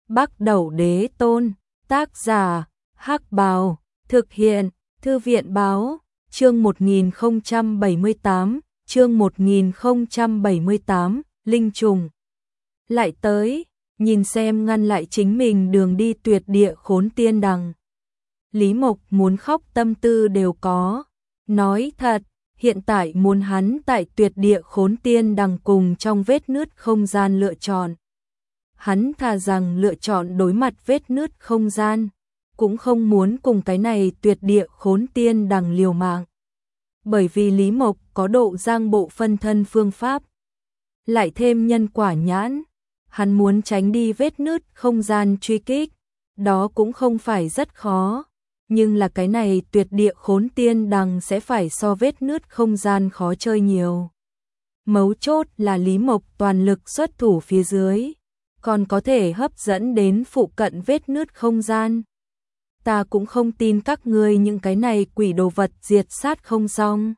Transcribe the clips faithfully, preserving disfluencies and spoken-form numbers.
Bắc Đẩu Đế Tôn, tác giả, Hắc Bào, thực hiện, Thư viện Báo, chương một nghìn không trăm bảy mươi tám, chương một nghìn không trăm bảy mươi tám, Linh Trùng. Lại tới, nhìn xem ngăn lại chính mình đường đi tuyệt địa khốn tiên đằng. Lý Mộc muốn khóc tâm tư đều có, nói thật, hiện tại muốn hắn tại tuyệt địa khốn tiên đằng cùng trong vết nứt không gian lựa chọn. Hắn thà rằng lựa chọn đối mặt vết nứt không gian, cũng không muốn cùng cái này tuyệt địa khốn tiên đằng liều mạng. Bởi vì Lý Mộc có độ giang bộ phân thân phương pháp, lại thêm nhân quả nhãn, hắn muốn tránh đi vết nứt không gian truy kích, đó cũng không phải rất khó, nhưng là cái này tuyệt địa khốn tiên đằng sẽ phải so vết nứt không gian khó chơi nhiều. Mấu chốt là Lý Mộc toàn lực xuất thủ phía dưới, còn có thể hấp dẫn đến phụ cận vết nứt không gian. Ta cũng không tin các ngươi những cái này quỷ đồ vật diệt sát không xong.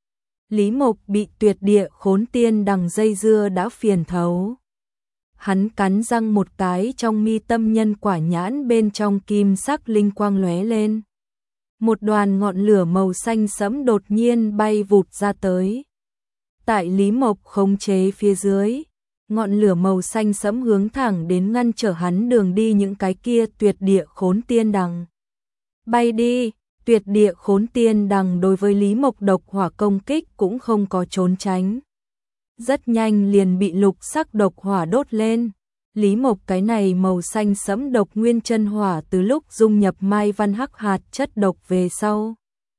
Lý Mộc bị tuyệt địa khốn tiên đằng dây dưa đã phiền thấu. Hắn cắn răng một cái, trong mi tâm nhân quả nhãn bên trong kim sắc linh quang lóe lên. Một đoàn ngọn lửa màu xanh sẫm đột nhiên bay vụt ra tới. Tại Lý Mộc khống chế phía dưới, ngọn lửa màu xanh sẫm hướng thẳng đến ngăn trở hắn đường đi những cái kia tuyệt địa khốn tiên đằng. Bay đi, tuyệt địa khốn tiên đằng đối với Lý Mộc độc hỏa công kích cũng không có trốn tránh. Rất nhanh liền bị lục sắc độc hỏa đốt lên. Lý Mộc cái này màu xanh sẫm độc nguyên chân hỏa từ lúc dung nhập mai văn hắc hạt chất độc về sau.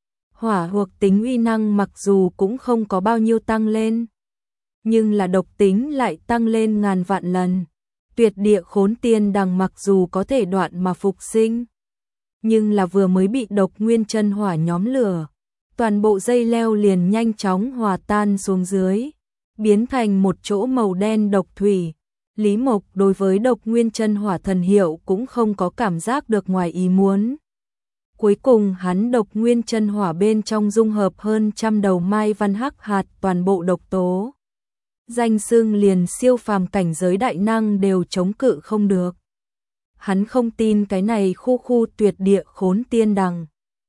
Hỏa thuộc tính uy năng mặc dù cũng không có bao nhiêu tăng lên, nhưng là độc tính lại tăng lên ngàn vạn lần. Tuyệt địa khốn tiên đằng mặc dù có thể đoạn mà phục sinh, nhưng là vừa mới bị độc nguyên chân hỏa nhóm lửa, toàn bộ dây leo liền nhanh chóng hòa tan xuống dưới, biến thành một chỗ màu đen độc thủy. Lý Mộc đối với độc nguyên chân hỏa thần hiệu cũng không có cảm giác được ngoài ý muốn. Cuối cùng hắn độc nguyên chân hỏa bên trong dung hợp hơn trăm đầu mai văn hắc hạt toàn bộ độc tố. Danh xưng liền siêu phàm cảnh giới đại năng đều chống cự không được. Hắn không tin cái này khu khu tuyệt địa khốn tiên đằng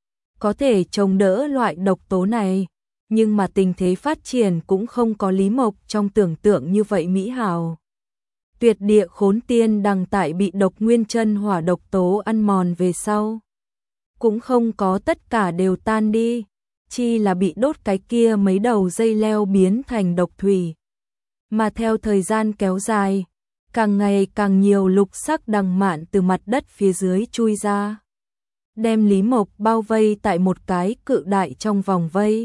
có thể chống đỡ loại độc tố này, nhưng mà tình thế phát triển cũng không có Lý Mộc trong tưởng tượng như vậy mỹ hào. Tuyệt địa khốn tiên đằng tại bị độc nguyên chân hỏa độc tố ăn mòn về sau, cũng không có tất cả đều tan đi, chi là bị đốt cái kia mấy đầu dây leo biến thành độc thủy. Mà theo thời gian kéo dài, càng ngày càng nhiều lục sắc đằng mạn từ mặt đất phía dưới chui ra, đem Lý Mộc bao vây tại một cái cự đại trong vòng vây.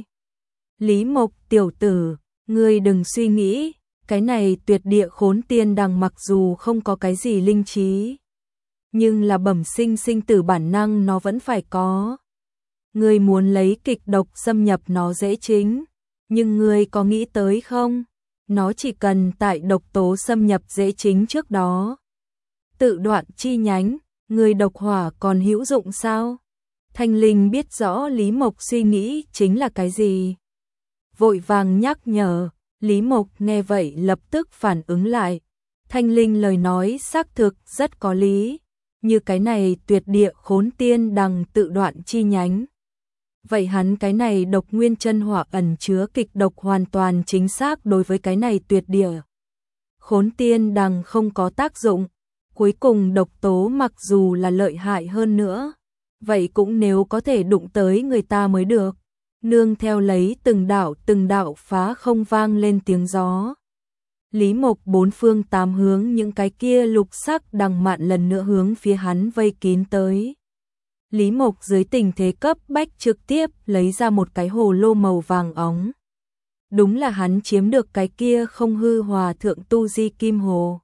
Lý Mộc tiểu tử, ngươi đừng suy nghĩ, cái này tuyệt địa khốn tiên đằng mặc dù không có cái gì linh trí, nhưng là bẩm sinh sinh tử bản năng nó vẫn phải có. Ngươi muốn lấy kịch độc xâm nhập nó dễ chính, nhưng ngươi có nghĩ tới không? Nó chỉ cần tại độc tố xâm nhập dễ chính trước đó tự đoạn chi nhánh, người độc hỏa còn hữu dụng sao? Thanh Linh biết rõ Lý Mộc suy nghĩ chính là cái gì, vội vàng nhắc nhở. Lý Mộc nghe vậy lập tức phản ứng lại. Thanh Linh lời nói xác thực rất có lý, như cái này tuyệt địa khốn tiên đằng tự đoạn chi nhánh. Vậy hắn cái này độc nguyên chân hỏa ẩn chứa kịch độc hoàn toàn chính xác đối với cái này tuyệt địa khốn tiên đằng không có tác dụng. Cuối cùng độc tố mặc dù là lợi hại hơn nữa, vậy cũng nếu có thể đụng tới người ta mới được. Nương theo lấy từng đạo từng đạo phá không vang lên tiếng gió. Lý Mộc bốn phương tám hướng những cái kia lục sắc đằng mạn lần nữa hướng phía hắn vây kín tới. Lý Mộc dưới tình thế cấp bách trực tiếp lấy ra một cái hồ lô màu vàng óng. Đúng là hắn chiếm được cái kia không hư hòa thượng tu di kim hồ.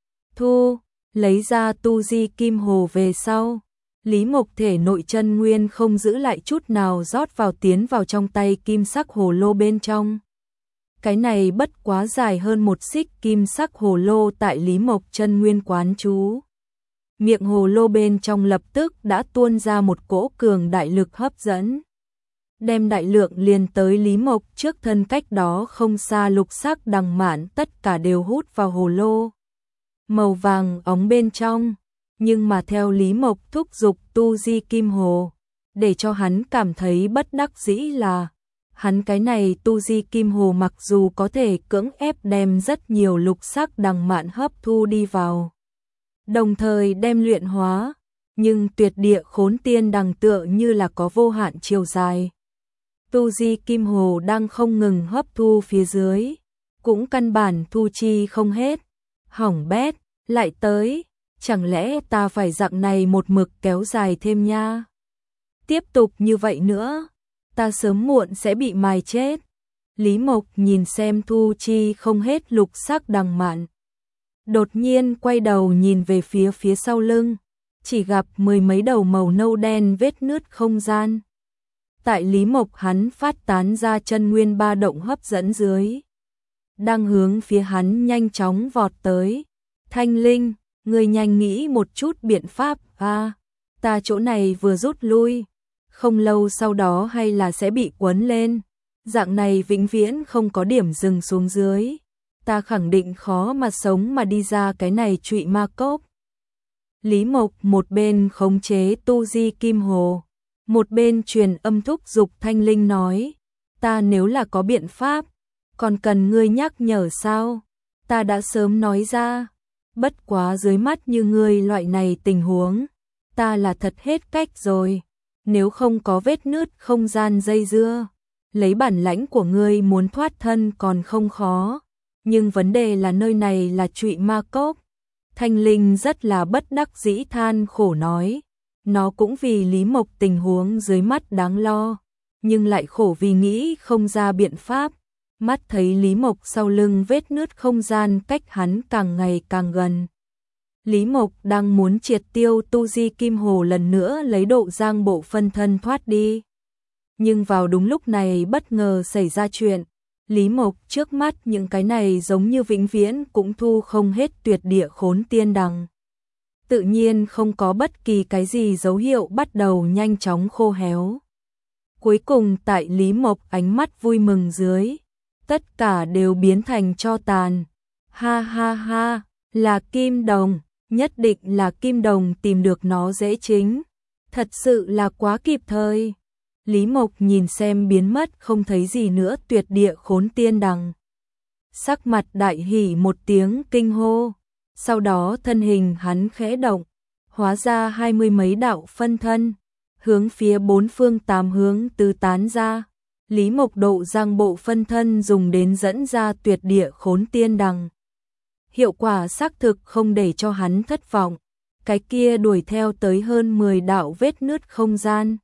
Thu, lấy ra tu di kim hồ về sau, Lý Mộc thể nội chân nguyên không giữ lại chút nào rót vào tiến vào trong tay kim sắc hồ lô bên trong. Cái này bất quá dài hơn một xích kim sắc hồ lô tại Lý Mộc chân nguyên quán chú. Miệng hồ lô bên trong lập tức đã tuôn ra một cỗ cường đại lực hấp dẫn, đem đại lượng liền tới Lý Mộc trước thân cách đó không xa lục sắc đằng mạn tất cả đều hút vào hồ lô màu vàng óng bên trong. Nhưng mà theo Lý Mộc thúc giục tu di kim hồ, để cho hắn cảm thấy bất đắc dĩ là hắn cái này tu di kim hồ mặc dù có thể cưỡng ép đem rất nhiều lục sắc đằng mạn hấp thu đi vào, đồng thời đem luyện hóa, nhưng tuyệt địa khốn tiên đằng tựa như là có vô hạn chiều dài. Tu di kim hồ đang không ngừng hấp thu phía dưới, cũng căn bản thu chi không hết. Hỏng bét, lại tới, chẳng lẽ ta phải dạng này một mực kéo dài thêm nha? Tiếp tục như vậy nữa, ta sớm muộn sẽ bị mài chết. Lý Mộc nhìn xem thu chi không hết lục sắc đằng mạn, đột nhiên quay đầu nhìn về phía phía sau lưng, chỉ gặp mười mấy đầu màu nâu đen vết nứt không gian. Tại Lý Mộc hắn phát tán ra chân nguyên ba động hấp dẫn dưới, đang hướng phía hắn nhanh chóng vọt tới. Thanh Linh, người nhanh nghĩ một chút biện pháp a, à, ta chỗ này vừa rút lui, không lâu sau đó hay là sẽ bị quấn lên, dạng này vĩnh viễn không có điểm dừng xuống dưới, ta khẳng định khó mà sống mà đi ra cái này trụy ma cốc. Lý Mộc một bên khống chế tu di kim hồ, một bên truyền âm thúc giục Thanh Linh nói, ta nếu là có biện pháp, còn cần ngươi nhắc nhở sao? Ta đã sớm nói ra, bất quá dưới mắt như ngươi loại này tình huống, ta là thật hết cách rồi, nếu không có vết nứt không gian dây dưa, lấy bản lãnh của ngươi muốn thoát thân còn không khó, nhưng vấn đề là nơi này là trụy ma cốc. Thanh Linh rất là bất đắc dĩ than khổ nói, nó cũng vì Lý Mộc tình huống dưới mắt đáng lo, nhưng lại khổ vì nghĩ không ra biện pháp. Mắt thấy Lý Mộc sau lưng vết nứt không gian cách hắn càng ngày càng gần. Lý Mộc đang muốn triệt tiêu tu di kim hồ lần nữa lấy độ giang bộ phân thân thoát đi. Nhưng vào đúng lúc này bất ngờ xảy ra chuyện. Lý Mộc trước mắt những cái này giống như vĩnh viễn cũng thu không hết tuyệt địa khốn tiên đằng. Tự nhiên không có bất kỳ cái gì dấu hiệu bắt đầu nhanh chóng khô héo. Cuối cùng tại Lý Mộc ánh mắt vui mừng dưới, tất cả đều biến thành tro tàn. Ha ha ha, là kim đồng, nhất định là kim đồng tìm được nó dễ chính. Thật sự là quá kịp thời. Lý Mộc nhìn xem biến mất không thấy gì nữa tuyệt địa khốn tiên đằng. Sắc mặt đại hỉ một tiếng kinh hô. Sau đó thân hình hắn khẽ động, hóa ra hai mươi mấy đạo phân thân, hướng phía bốn phương tám hướng tứ tán ra. Lý Mộc độ giang bộ phân thân dùng đến dẫn ra tuyệt địa khốn tiên đằng. Hiệu quả xác thực không để cho hắn thất vọng, cái kia đuổi theo tới hơn mười đạo vết nứt không gian.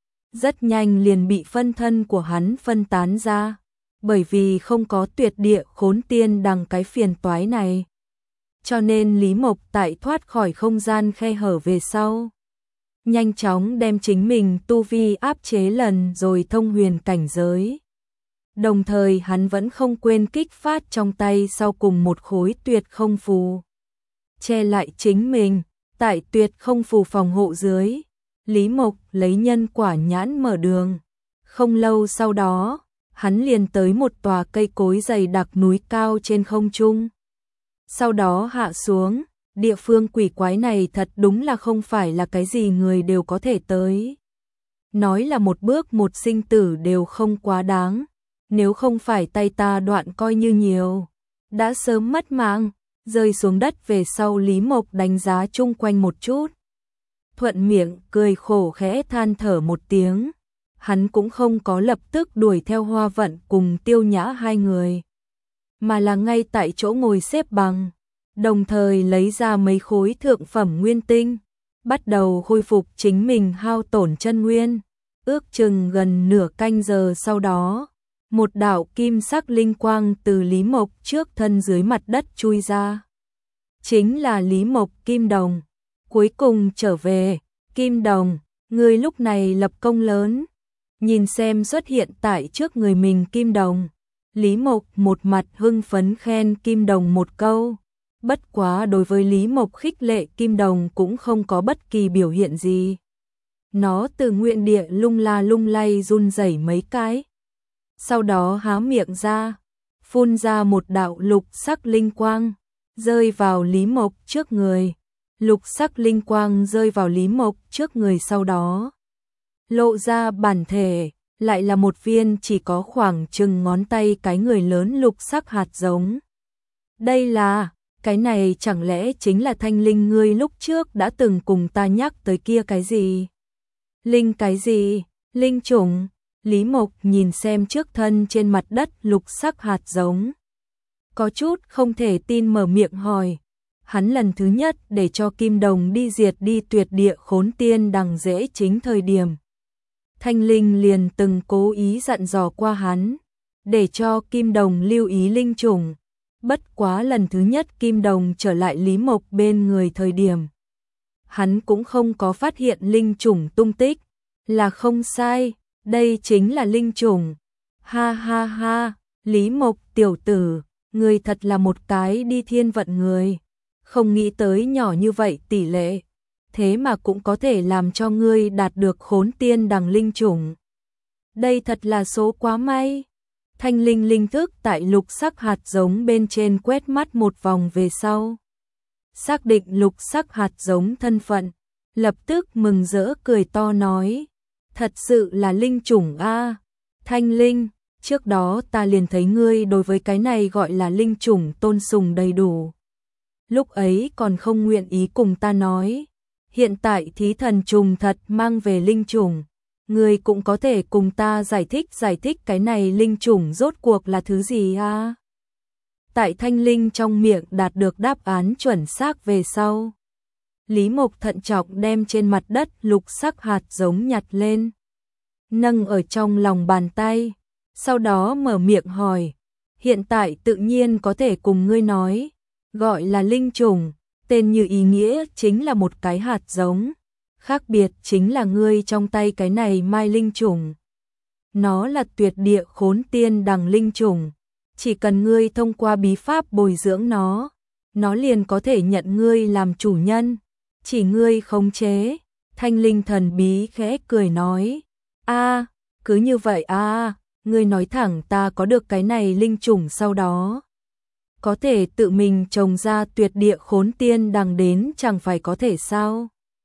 Rất nhanh liền bị phân thân của hắn phân tán ra, bởi vì không có tuyệt địa khốn tiên đằng cái phiền toái này. Cho nên Lý Mộc tại thoát khỏi không gian khe hở về sau, nhanh chóng đem chính mình tu vi áp chế lần rồi thông huyền cảnh giới. Đồng thời hắn vẫn không quên kích phát trong tay sau cùng một khối tuyệt không phù. Che lại chính mình, tại tuyệt không phù phòng hộ dưới, Lý Mộc lấy nhân quả nhãn mở đường. Không lâu sau đó, hắn liền tới một tòa cây cối dày đặc núi cao trên không trung. Sau đó hạ xuống, địa phương quỷ quái này thật đúng là không phải là cái gì người đều có thể tới. Nói là một bước một sinh tử đều không quá đáng, nếu không phải tay ta đoạn coi như nhiều, đã sớm mất mạng. Rơi xuống đất về sau Lý Mộc đánh giá chung quanh một chút, thuận miệng cười khổ khẽ than thở một tiếng. Hắn cũng không có lập tức đuổi theo Hoa Vận cùng Tiêu Nhã hai người, mà là ngay tại chỗ ngồi xếp bằng, đồng thời lấy ra mấy khối thượng phẩm nguyên tinh, bắt đầu khôi phục chính mình hao tổn chân nguyên. Ước chừng gần nửa canh giờ sau đó, một đạo kim sắc linh quang từ Lý Mộc trước thân dưới mặt đất chui ra. Chính là Lý Mộc Kim Đồng. Cuối cùng trở về, Kim Đồng, người lúc này lập công lớn. Nhìn xem xuất hiện tại trước người mình Kim Đồng, Lý Mộc một mặt hưng phấn khen Kim Đồng một câu. Bất quá đối với Lý Mộc khích lệ Kim Đồng cũng không có bất kỳ biểu hiện gì. Nó từ nguyện địa lung la lung lay run rẩy mấy cái. Sau đó há miệng ra, phun ra một đạo lục sắc linh quang, rơi vào Lý Mộc trước người. lục sắc linh quang rơi vào Lý Mộc trước người, sau đó lộ ra bản thể, lại là một viên chỉ có khoảng chừng ngón tay cái người lớn lục sắc hạt giống. Đây là, cái này chẳng lẽ chính là thanh linh ngươi lúc trước đã từng cùng ta nhắc tới kia cái gì? Linh cái gì? Linh chủng. Lý Mộc nhìn xem trước thân trên mặt đất lục sắc hạt giống, có chút không thể tin mở miệng hỏi. Hắn lần thứ nhất để cho Kim Đồng đi diệt đi tuyệt địa khốn tiên đằng dễ chính thời điểm. Thanh Linh liền từng cố ý dặn dò qua hắn, để cho Kim Đồng lưu ý linh chủng. Bất quá lần thứ nhất Kim Đồng trở lại Lý Mộc bên người thời điểm, hắn cũng không có phát hiện linh chủng tung tích, là không sai, đây chính là linh chủng. Ha ha ha, Lý Mộc tiểu tử, ngươi thật là một cái đi thiên vận người, không nghĩ tới nhỏ như vậy tỷ lệ, thế mà cũng có thể làm cho ngươi đạt được khốn tiên đằng linh chủng. Đây thật là số quá may. Thanh linh linh thức tại lục sắc hạt giống bên trên quét mắt một vòng về sau, xác định lục sắc hạt giống thân phận, lập tức mừng rỡ cười to nói, thật sự là linh chủng a. Thanh Linh, trước đó ta liền thấy ngươi đối với cái này gọi là linh chủng tôn sùng đầy đủ. Lúc ấy còn không nguyện ý cùng ta nói, hiện tại thí thần trùng thật mang về linh chủng, ngươi cũng có thể cùng ta giải thích giải thích cái này linh chủng rốt cuộc là thứ gì a? Tại Thanh Linh trong miệng đạt được đáp án chuẩn xác về sau, Lý Mộc thận trọng đem trên mặt đất lục sắc hạt giống nhặt lên, nâng ở trong lòng bàn tay, sau đó mở miệng hỏi, hiện tại tự nhiên có thể cùng ngươi nói, gọi là linh chủng, tên như ý nghĩa chính là một cái hạt giống, khác biệt chính là ngươi trong tay cái này mai linh chủng. Nó là tuyệt địa khốn tiên đằng linh chủng, chỉ cần ngươi thông qua bí pháp bồi dưỡng nó, nó liền có thể nhận ngươi làm chủ nhân, chỉ ngươi khống chế. Thanh Linh thần bí khẽ cười nói, a, cứ như vậy a, ngươi nói thẳng ta có được cái này linh chủng sau đó, có thể tự mình trồng ra tuyệt địa khốn tiên đằng đến chẳng phải có thể sao?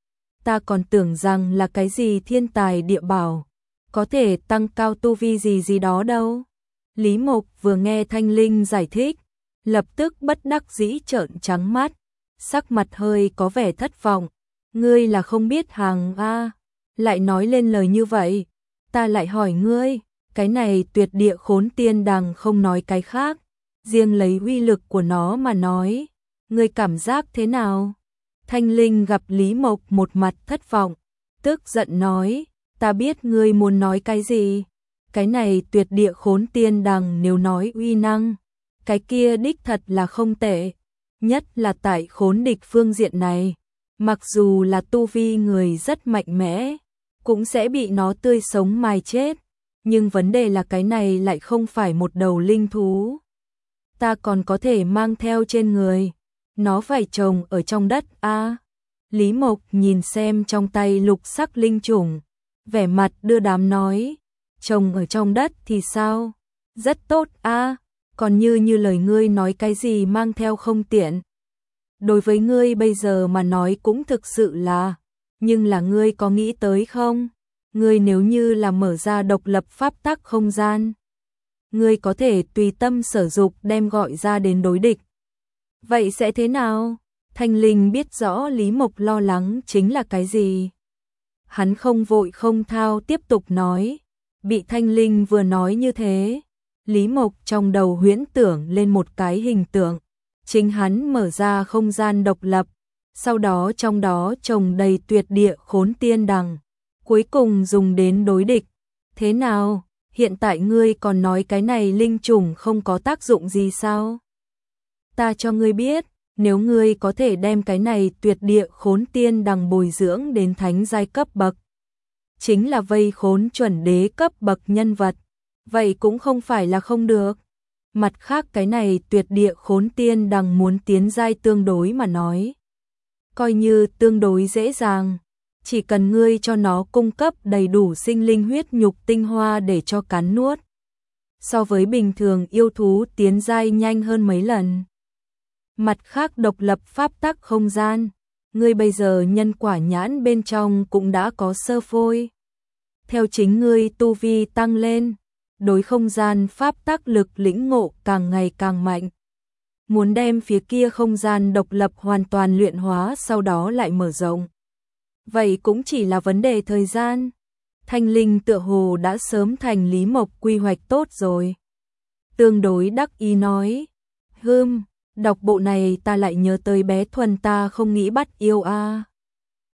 Ta còn tưởng rằng là cái gì thiên tài địa bảo, có thể tăng cao tu vi gì gì đó đâu. Lý Mộc vừa nghe Thanh Linh giải thích, lập tức bất đắc dĩ trợn trắng mắt, sắc mặt hơi có vẻ thất vọng. Ngươi là không biết hàng a, lại nói lên lời như vậy. Ta lại hỏi ngươi, cái này tuyệt địa khốn tiên đằng không nói cái khác, riêng lấy uy lực của nó mà nói, ngươi cảm giác thế nào? Thanh Linh gặp Lý Mộc một mặt thất vọng, tức giận nói, ta biết ngươi muốn nói cái gì. Cái này tuyệt địa khốn tiên đằng nếu nói uy năng, cái kia đích thật là không tệ, nhất là tại khốn địch phương diện này, mặc dù là tu vi người rất mạnh mẽ, cũng sẽ bị nó tươi sống mài chết, nhưng vấn đề là cái này lại không phải một đầu linh thú. Ta còn có thể mang theo trên người, nó phải trồng ở trong đất a. À, Lý Mộc nhìn xem trong tay lục sắc linh chủng, vẻ mặt đưa đám nói, trồng ở trong đất thì sao? Rất tốt a, à, còn như như lời ngươi nói cái gì mang theo không tiện. Đối với ngươi bây giờ mà nói cũng thực sự là, nhưng là ngươi có nghĩ tới không? Ngươi nếu như là mở ra độc lập pháp tắc không gian, ngươi có thể tùy tâm sở dục đem gọi ra đến đối địch. Vậy sẽ thế nào? Thanh Linh biết rõ Lý Mộc lo lắng chính là cái gì. Hắn không vội không thao tiếp tục nói. Bị Thanh Linh vừa nói như thế, Lý Mộc trong đầu huyễn tưởng lên một cái hình tượng. Chính hắn mở ra không gian độc lập, sau đó trong đó trồng đầy tuyệt địa khốn tiên đằng, cuối cùng dùng đến đối địch. Thế nào? Hiện tại ngươi còn nói cái này linh trùng không có tác dụng gì sao? Ta cho ngươi biết, nếu ngươi có thể đem cái này tuyệt địa khốn tiên đằng bồi dưỡng đến thánh giai cấp bậc, chính là vây khốn chuẩn đế cấp bậc nhân vật, vậy cũng không phải là không được. Mặt khác cái này tuyệt địa khốn tiên đằng muốn tiến giai tương đối mà nói, coi như tương đối dễ dàng, chỉ cần ngươi cho nó cung cấp đầy đủ sinh linh huyết nhục tinh hoa để cho cắn nuốt. So với bình thường yêu thú tiến giai nhanh hơn mấy lần. Mặt khác độc lập pháp tắc không gian, ngươi bây giờ nhân quả nhãn bên trong cũng đã có sơ phôi. Theo chính ngươi tu vi tăng lên, đối không gian pháp tắc lực lĩnh ngộ càng ngày càng mạnh. Muốn đem phía kia không gian độc lập hoàn toàn luyện hóa sau đó lại mở rộng. Vậy cũng chỉ là vấn đề thời gian. Thanh Linh tựa hồ đã sớm thành Lý Mộc quy hoạch tốt rồi. Tương đối đắc ý nói, hưm, đọc bộ này ta lại nhớ tới bé Thuần ta không nghĩ bắt yêu a.